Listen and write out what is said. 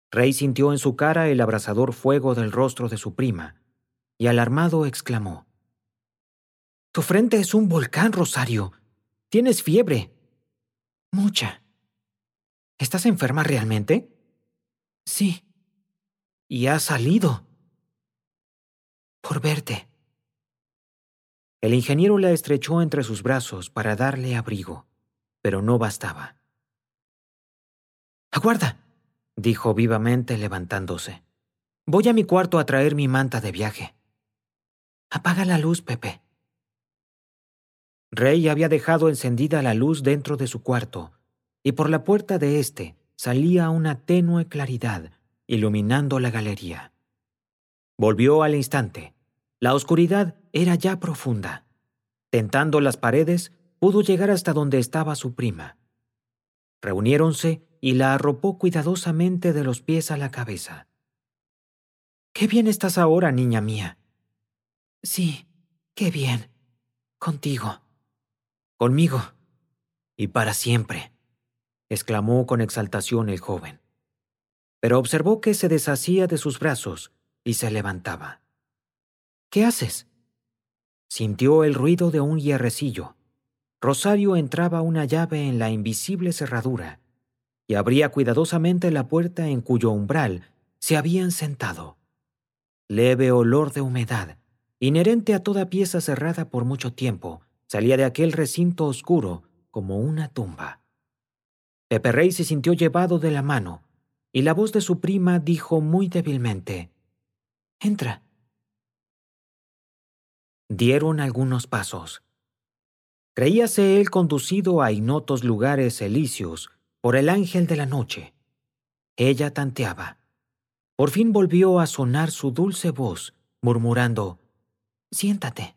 Rey sintió en su cara el abrasador fuego del rostro de su prima, y alarmado exclamó: «Tu frente es un volcán, Rosario. Tienes fiebre. Mucha. ¿Estás enferma realmente?» «Sí. Y has salido. Por verte». El ingeniero la estrechó entre sus brazos para darle abrigo, pero no bastaba. «Aguarda», dijo vivamente levantándose. «Voy a mi cuarto a traer mi manta de viaje». «Apaga la luz, Pepe». Rey había dejado encendida la luz dentro de su cuarto, y por la puerta de éste salía una tenue claridad, iluminando la galería. Volvió al instante. La oscuridad era ya profunda. Tentando las paredes, pudo llegar hasta donde estaba su prima. Reuniéronse y la arropó cuidadosamente de los pies a la cabeza. «Qué bien estás ahora, niña mía». «Sí, qué bien. Contigo». «Conmigo. Y para siempre», exclamó con exaltación el joven. Pero observó que se deshacía de sus brazos y se levantaba. «¿Qué haces?» Sintió el ruido de un hierrecillo. Rosario entraba una llave en la invisible cerradura y abría cuidadosamente la puerta en cuyo umbral se habían sentado. Leve olor de humedad, inherente a toda pieza cerrada por mucho tiempo, salía de aquel recinto oscuro como una tumba. Pepe Rey se sintió llevado de la mano, y la voz de su prima dijo muy débilmente: «Entra». Dieron algunos pasos. Creíase él conducido a ignotos lugares elíseos por el ángel de la noche. Ella tanteaba. Por fin volvió a sonar su dulce voz, murmurando: «Siéntate».